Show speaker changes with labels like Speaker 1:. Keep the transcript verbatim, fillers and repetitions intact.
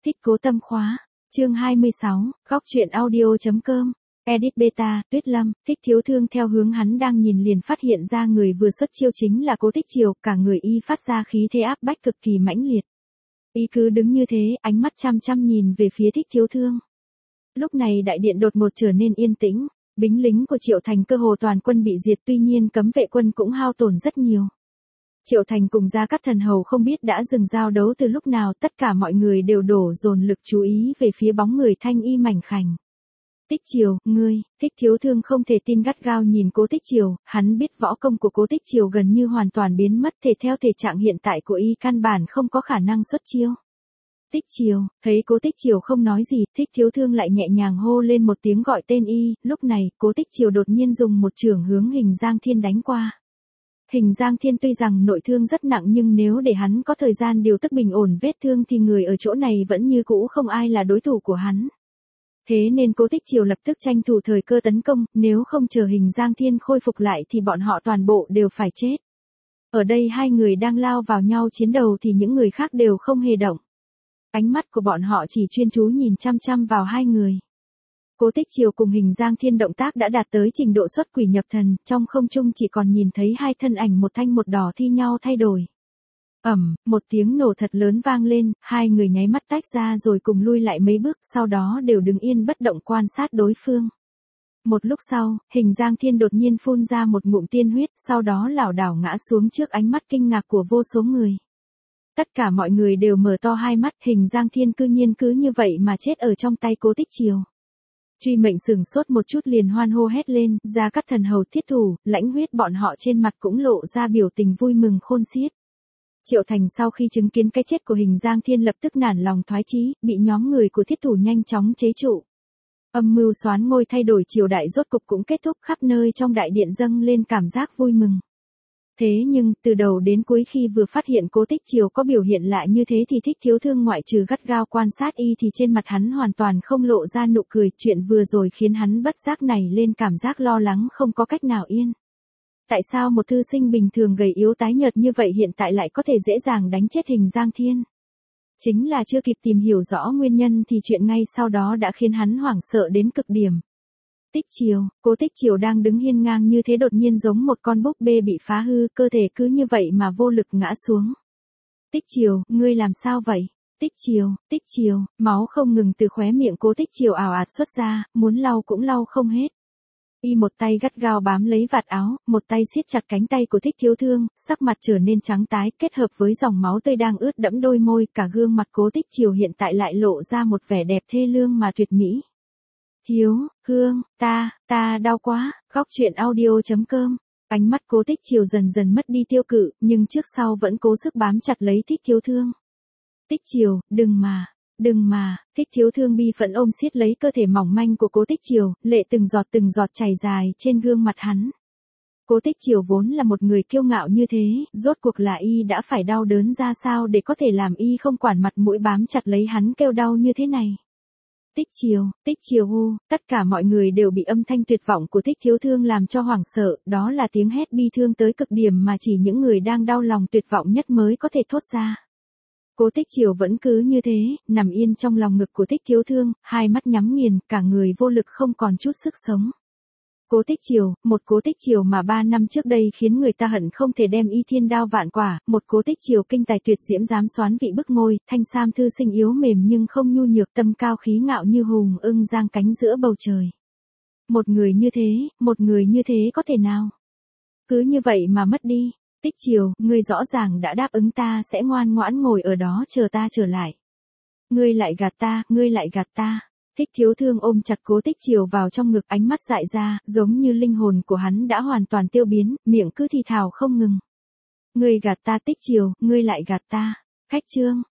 Speaker 1: Thích Cố Tâm khóa. Chương hai mươi sáu, góc truyện audio.com. Edit Beta, Tuyết Lâm, Thích Thiếu Thương theo hướng hắn đang nhìn liền phát hiện ra người vừa xuất chiêu chính là Cố Tích Triều, cả người y phát ra khí thế áp bách cực kỳ mãnh liệt. Y cứ đứng như thế, ánh mắt chăm chăm nhìn về phía Thích Thiếu Thương. Lúc này đại điện đột ngột trở nên yên tĩnh, binh lính của Triệu Thành cơ hồ toàn quân bị diệt, tuy nhiên cấm vệ quân cũng hao tổn rất nhiều. Triệu Thành cùng Gia Cát Thần Hầu không biết đã dừng giao đấu từ lúc nào, tất cả mọi người đều đổ dồn lực chú ý về phía bóng người thanh y mảnh khảnh. Tích Triều, ngươi, Thích Thiếu Thương không thể tin gắt gao nhìn Cố Tích Triều, hắn biết võ công của Cố Tích Triều gần như hoàn toàn biến mất, thể theo thể trạng hiện tại của y căn bản không có khả năng xuất chiêu. Tích Triều, thấy Cố Tích Triều không nói gì, Thích Thiếu Thương lại nhẹ nhàng hô lên một tiếng gọi tên y, lúc này, Cố Tích Triều đột nhiên dùng một chưởng hướng Hình Giang Thiên đánh qua. Hình Giang Thiên tuy rằng nội thương rất nặng nhưng nếu để hắn có thời gian điều tức bình ổn vết thương thì người ở chỗ này vẫn như cũ không ai là đối thủ của hắn. Thế nên Cố Tích Triều lập tức tranh thủ thời cơ tấn công, nếu không chờ Hình Giang Thiên khôi phục lại thì bọn họ toàn bộ đều phải chết. Ở đây hai người đang lao vào nhau chiến đầu thì những người khác đều không hề động. Ánh mắt của bọn họ chỉ chuyên chú nhìn chăm chăm vào hai người. Cố Tích Triều cùng Hình Giang Thiên động tác đã đạt tới trình độ xuất quỷ nhập thần, trong không trung chỉ còn nhìn thấy hai thân ảnh một thanh một đỏ thi nhau thay đổi. Ầm, một tiếng nổ thật lớn vang lên, hai người nháy mắt tách ra rồi cùng lui lại mấy bước, sau đó đều đứng yên bất động quan sát đối phương. Một lúc sau, Hình Giang Thiên đột nhiên phun ra một ngụm tiên huyết, sau đó lảo đảo ngã xuống trước ánh mắt kinh ngạc của vô số người. Tất cả mọi người đều mở to hai mắt, Hình Giang Thiên cư nhiên cứ như vậy mà chết ở trong tay Cố Tích Triều. Truy Mệnh sửng sốt một chút liền hoan hô hét lên, Gia Cát Thần Hầu, Thiết Thủ, Lãnh Huyết bọn họ trên mặt cũng lộ ra biểu tình vui mừng khôn xiết. Triệu Thành sau khi chứng kiến cái chết của Hình Giang Thiên lập tức nản lòng thoái chí, bị nhóm người của Thiết Thủ nhanh chóng chế trụ. Âm mưu soán ngôi thay đổi triều đại rốt cục cũng kết thúc, khắp nơi trong đại điện dâng lên cảm giác vui mừng. Thế nhưng, từ đầu đến cuối khi vừa phát hiện Cố Tích Triều có biểu hiện lạ như thế thì Thích Thiếu Thương ngoại trừ gắt gao quan sát y thì trên mặt hắn hoàn toàn không lộ ra nụ cười, chuyện vừa rồi khiến hắn bất giác nảy lên cảm giác lo lắng không có cách nào yên. Tại sao một thư sinh bình thường gầy yếu tái nhợt như vậy hiện tại lại có thể dễ dàng đánh chết Hình Giang Thiên? Chính là chưa kịp tìm hiểu rõ nguyên nhân thì chuyện ngay sau đó đã khiến hắn hoảng sợ đến cực điểm. Tích Triều, Cố Tích Triều đang đứng hiên ngang như thế đột nhiên giống một con búp bê bị phá hư, cơ thể cứ như vậy mà vô lực ngã xuống. Tích Triều, ngươi làm sao vậy? Tích Triều, Tích Triều, máu không ngừng từ khóe miệng Cố Tích Triều ào ạt xuất ra, muốn lau cũng lau không hết. Y một tay gắt gao bám lấy vạt áo, một tay siết chặt cánh tay của Thích Thiếu Thương, sắc mặt trở nên trắng tái, kết hợp với dòng máu tươi đang ướt đẫm đôi môi, cả gương mặt Cố Tích Triều hiện tại lại lộ ra một vẻ đẹp thê lương mà tuyệt mỹ. Hiếu, Hương, ta, ta đau quá, góc truyện audio.com. Ánh mắt Cố Tích Triều dần dần mất đi tiêu cự, nhưng trước sau vẫn cố sức bám chặt lấy Thích Thiếu Thương. Tích Triều, đừng mà, đừng mà, Thích Thiếu Thương bi phẫn ôm siết lấy cơ thể mỏng manh của Cố Tích Triều, lệ từng giọt từng giọt chảy dài trên gương mặt hắn. Cố Tích Triều vốn là một người kiêu ngạo như thế, rốt cuộc là y đã phải đau đớn ra sao để có thể làm y không quản mặt mũi bám chặt lấy hắn kêu đau như thế này. Tích Triều, Tích Triều u, tất cả mọi người đều bị âm thanh tuyệt vọng của Thích Thiếu Thương làm cho hoảng sợ, đó là tiếng hét bi thương tới cực điểm mà chỉ những người đang đau lòng tuyệt vọng nhất mới có thể thốt ra. Cố Tích Triều vẫn cứ như thế, nằm yên trong lòng ngực của Thích Thiếu Thương, hai mắt nhắm nghiền, cả người vô lực không còn chút sức sống. Cố Tích Triều, một Cố Tích Triều mà ba năm trước đây khiến người ta hận không thể đem y thiên đao vạn quả, một Cố Tích Triều kinh tài tuyệt diễm dám xoán vị bức ngôi, thanh sam thư sinh yếu mềm nhưng không nhu nhược, tâm cao khí ngạo như hùng ưng giang cánh giữa bầu trời. Một người như thế, một người như thế có thể nào? Cứ như vậy mà mất đi. Tích Triều, ngươi rõ ràng đã đáp ứng ta sẽ ngoan ngoãn ngồi ở đó chờ ta trở lại. Ngươi lại gạt ta, ngươi lại gạt ta. Thích Thiếu Thương ôm chặt Cố Tích Triều vào trong ngực, ánh mắt dại ra, giống như linh hồn của hắn đã hoàn toàn tiêu biến, miệng cứ thì thào không ngừng. Ngươi gạt ta Tích Triều, ngươi lại gạt ta. Khách trương,